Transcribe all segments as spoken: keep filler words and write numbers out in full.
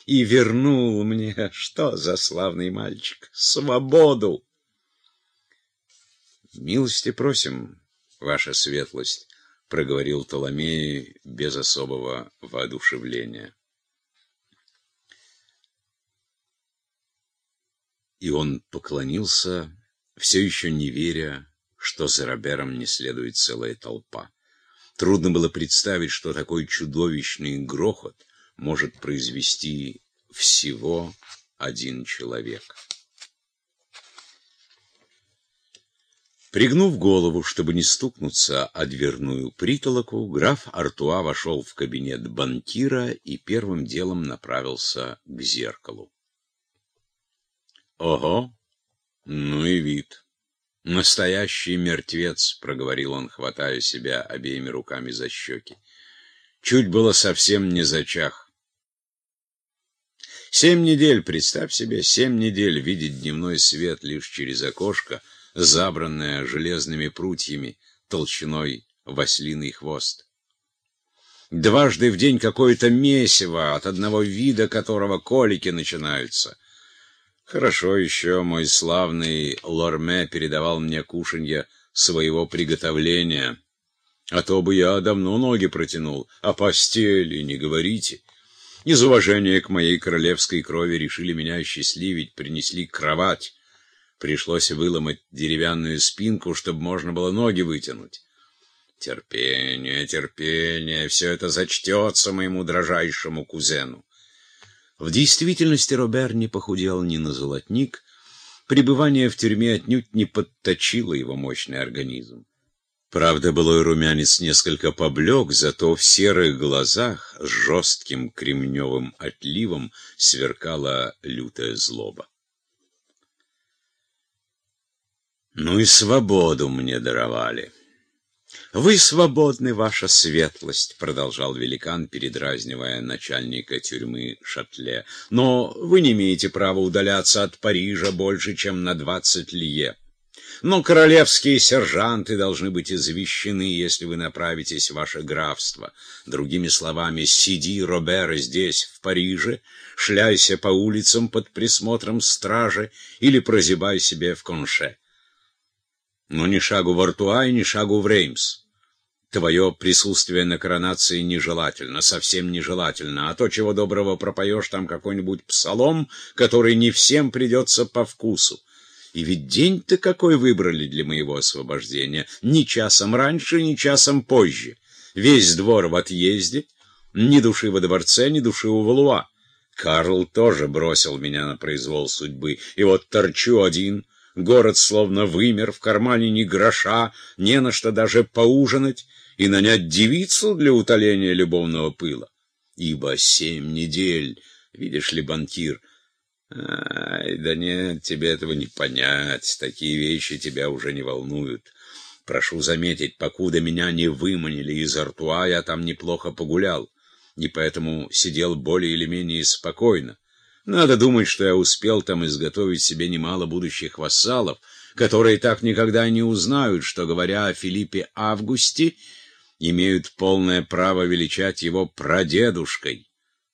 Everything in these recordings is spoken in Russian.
и вернул мне, что за славный мальчик, свободу. Милости просим, ваша светлость, — проговорил Птоломей без особого воодушевления. И он поклонился, все еще не веря, что за Робером не следует целая толпа. Трудно было представить, что такой чудовищный грохот может произвести всего один человек. Пригнув голову, чтобы не стукнуться о дверную притолоку, граф Артуа вошел в кабинет банкира и первым делом направился к зеркалу. «Ого! Ну и вид! Настоящий мертвец!» — проговорил он, хватая себя обеими руками за щеки. «Чуть было совсем не зачах. Семь недель, представь себе, семь недель видеть дневной свет лишь через окошко, забранное железными прутьями толщиной в ослиный хвост. Дважды в день какое-то месиво, от одного вида которого колики начинаются. Хорошо еще мой славный Лорме передавал мне кушанье своего приготовления, а то бы я давно ноги протянул, а постели не говорите. Из уважения к моей королевской крови решили меня осчастливить, принесли кровать. Пришлось выломать деревянную спинку, чтобы можно было ноги вытянуть. Терпение, терпение, все это зачтется моему дрожайшему кузену. В действительности Робер не похудел ни на золотник, пребывание в тюрьме отнюдь не подточило его мощный организм. Правда, былой румянец несколько поблек, зато в серых глазах с жестким кремневым отливом сверкала лютая злоба. Ну и свободу мне даровали. «Вы свободны, ваша светлость», — продолжал великан, передразнивая начальника тюрьмы Шатле. «Но вы не имеете права удаляться от Парижа больше, чем на двадцать лье. Но королевские сержанты должны быть извещены, если вы направитесь в ваше графство. Другими словами, сиди, Робер, здесь, в Париже, шляйся по улицам под присмотром стражи или прозябай себе в Конше. Но ни шагу в Артуа и ни шагу в Реймс. Твое присутствие на коронации нежелательно, совсем нежелательно, а то, чего доброго, пропоешь там какой-нибудь псалом, который не всем придется по вкусу. И ведь день-то какой выбрали для моего освобождения, ни часом раньше, ни часом позже. Весь двор в отъезде, ни души во дворце, ни души у Валуа. Карл тоже бросил меня на произвол судьбы, и вот торчу один. Город словно вымер, в кармане ни гроша, не на что даже поужинать и нанять девицу для утоления любовного пыла. Ибо семь недель, видишь ли, банкир, ай, да нет, тебе этого не понять, такие вещи тебя уже не волнуют. Прошу заметить, покуда меня не выманили из Артуа, я там неплохо погулял, и поэтому сидел более или менее спокойно. Надо думать, что я успел там изготовить себе немало будущих вассалов, которые так никогда не узнают, что, говоря о Филиппе Августе, имеют полное право величать его прадедушкой.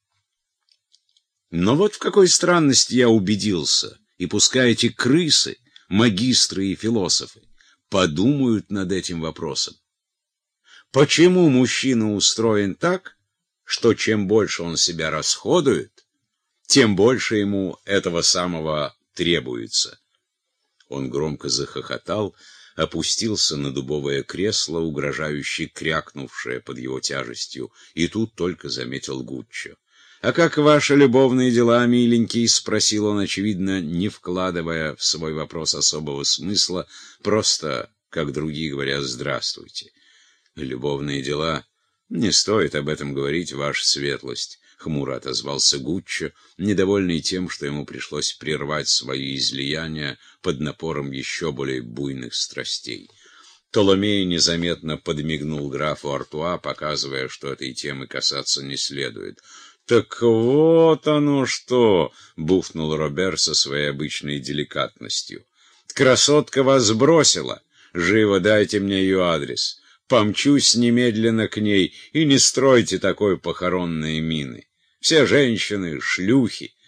Но вот в какой странности я убедился, и пускай эти крысы, магистры и философы, подумают над этим вопросом. Почему мужчина устроен так, что чем больше он себя расходует, тем больше ему этого самого требуется? Он громко захохотал, опустился на дубовое кресло, угрожающе крякнувшее под его тяжестью, и тут только заметил Гуччо. «А как ваши любовные дела, миленький?» — спросил он, очевидно, не вкладывая в свой вопрос особого смысла, просто, как другие говорят, «здравствуйте». «Любовные дела? Не стоит об этом говорить, ваша светлость», — хмуро отозвался Гуччо, недовольный тем, что ему пришлось прервать свои излияния под напором еще более буйных страстей. Птоломей незаметно подмигнул графу Артуа, показывая, что этой темы касаться не следует. «Так вот оно что!» — бухнул Робер со своей обычной деликатностью. «Красотка вас бросила! Живо дайте мне ее адрес. Помчусь немедленно к ней, и не стройте такой похоронной мины. Все женщины — шлюхи.